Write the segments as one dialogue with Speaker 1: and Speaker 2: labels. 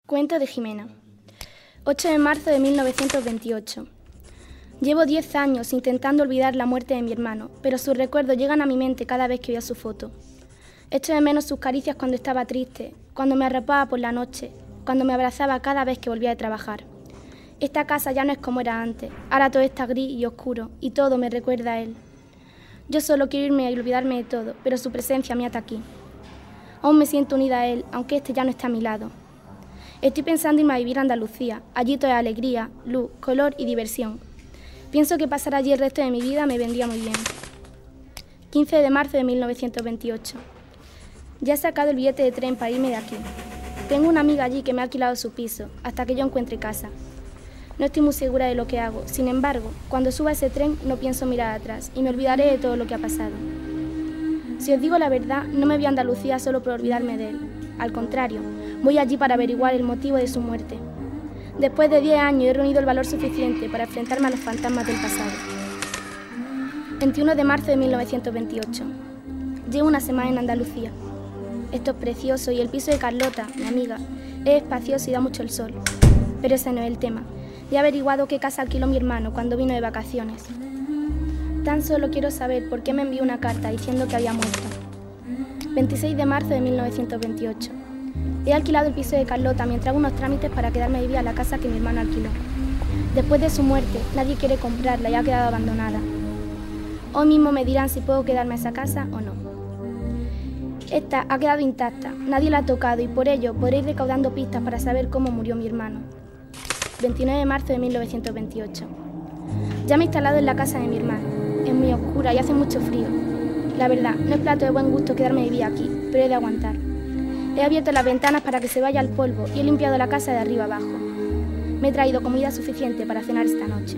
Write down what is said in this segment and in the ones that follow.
Speaker 1: Cuento de Jimena. 8 de marzo de 1928. Llevo 10 años intentando olvidar la muerte de mi hermano, pero sus recuerdos llegan a mi mente cada vez que veo su foto. Echo de menos sus caricias cuando estaba triste, cuando me arropaba por la noche, cuando me abrazaba cada vez que volvía de trabajar. Esta casa ya no es como era antes, ahora todo está gris y oscuro, y todo me recuerda a él. Yo solo quiero irme y olvidarme de todo, pero su presencia me ata aquí. Aún me siento unida a él, aunque este ya no está a mi lado. Estoy pensando irme a vivir a Andalucía. Allí todo es alegría, luz, color y diversión. Pienso que pasar allí el resto de mi vida me vendría muy bien. 15 de marzo de 1928. Ya he sacado el billete de tren para irme de aquí. Tengo una amiga allí que me ha alquilado su piso, hasta que yo encuentre casa. No estoy muy segura de lo que hago. Sin embargo, cuando suba ese tren no pienso mirar atrás y me olvidaré de todo lo que ha pasado. Si os digo la verdad, no me voy a Andalucía solo por olvidarme de él. Al contrario, voy allí para averiguar el motivo de su muerte. Después de 10 años he reunido el valor suficiente para enfrentarme a los fantasmas del pasado. 21 de marzo de 1928. Llevo una semana en Andalucía. Esto es precioso y el piso de Carlota, mi amiga, es espacioso y da mucho el sol. Pero ese no es el tema. Ya he averiguado qué casa alquiló mi hermano cuando vino de vacaciones. Tan solo quiero saber por qué me envió una carta diciendo que había muerto. 26 de marzo de 1928. He alquilado el piso de Carlota mientras hago unos trámites para quedarme a vivir a la casa que mi hermano alquiló. Después de su muerte, nadie quiere comprarla y ha quedado abandonada. Hoy mismo me dirán si puedo quedarme en esa casa o no. Esta ha quedado intacta, nadie la ha tocado y por ello podré ir recaudando pistas para saber cómo murió mi hermano. 29 de marzo de 1928. Ya me he instalado en la casa de mi hermano. Es muy oscura y hace mucho frío. La verdad, no es plato de buen gusto quedarme a vivir aquí, pero he de aguantar. He abierto las ventanas para que se vaya el polvo y he limpiado la casa de arriba abajo. Me he traído comida suficiente para cenar esta noche.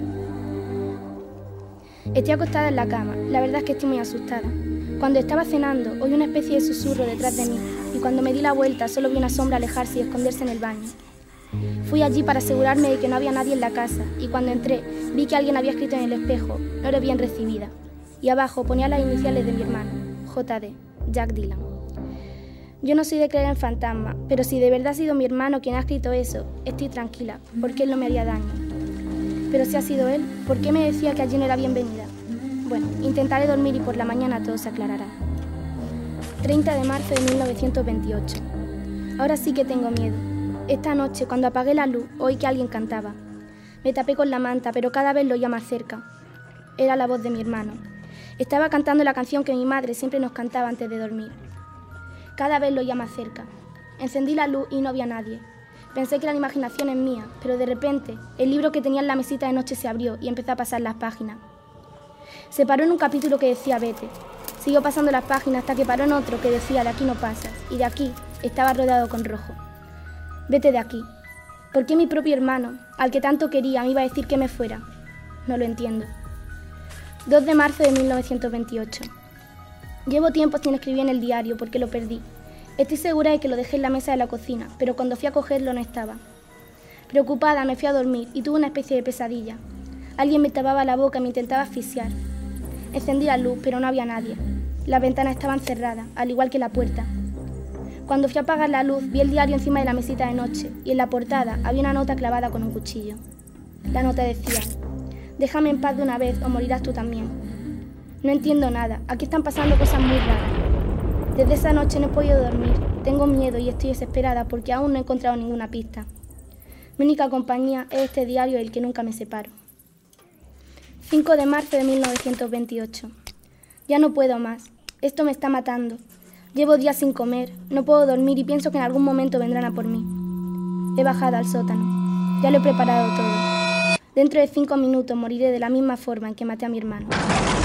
Speaker 1: Estoy acostada en la cama, la verdad es que estoy muy asustada. Cuando estaba cenando, oí una especie de susurro detrás de mí y cuando me di la vuelta solo vi una sombra alejarse y esconderse en el baño. Fui allí para asegurarme de que no había nadie en la casa y cuando entré vi que alguien había escrito en el espejo, no eres bien recibida. Y abajo ponía las iniciales de mi hermano, J.D., Jack Dylan. Yo no soy de creer en fantasmas, pero si de verdad ha sido mi hermano quien ha escrito eso, estoy tranquila, porque él no me haría daño. Pero si ha sido él, ¿por qué me decía que allí no era bienvenida? Bueno, intentaré dormir y por la mañana todo se aclarará. 30 de marzo de 1928. Ahora sí que tengo miedo. Esta noche, cuando apagué la luz, oí que alguien cantaba. Me tapé con la manta, pero cada vez lo oía más cerca. Era la voz de mi hermano. Estaba cantando la canción que mi madre siempre nos cantaba antes de dormir. Cada vez lo oía más cerca. Encendí la luz y no había nadie. Pensé que eran imaginaciones mías, pero de repente el libro que tenía en la mesita de noche se abrió y empezó a pasar las páginas. Se paró en un capítulo que decía vete. Siguió pasando las páginas hasta que paró en otro que decía de aquí no pasas, y de aquí estaba rodeado con rojo. Vete de aquí. ¿Por qué mi propio hermano, al que tanto quería, me iba a decir que me fuera? No lo entiendo. 2 de marzo de 1928. Llevo tiempo sin escribir en el diario porque lo perdí. Estoy segura de que lo dejé en la mesa de la cocina, pero cuando fui a cogerlo no estaba. Preocupada me fui a dormir y tuve una especie de pesadilla. Alguien me tapaba la boca y me intentaba asfixiar. Encendí la luz, pero no había nadie. Las ventanas estaban cerradas, al igual que la puerta. Cuando fui a apagar la luz, vi el diario encima de la mesita de noche y en la portada había una nota clavada con un cuchillo. La nota decía: déjame en paz de una vez o morirás tú también. No entiendo nada, aquí están pasando cosas muy raras. Desde esa noche no he podido dormir, tengo miedo y estoy desesperada porque aún no he encontrado ninguna pista. Mi única compañía es este diario del que nunca me separo. 5 de marzo de 1928. Ya no puedo más, esto me está matando. Llevo días sin comer, no puedo dormir y pienso que en algún momento vendrán a por mí. He bajado al sótano, ya lo he preparado todo. Dentro de 5 minutos moriré de la misma forma en que maté a mi hermano.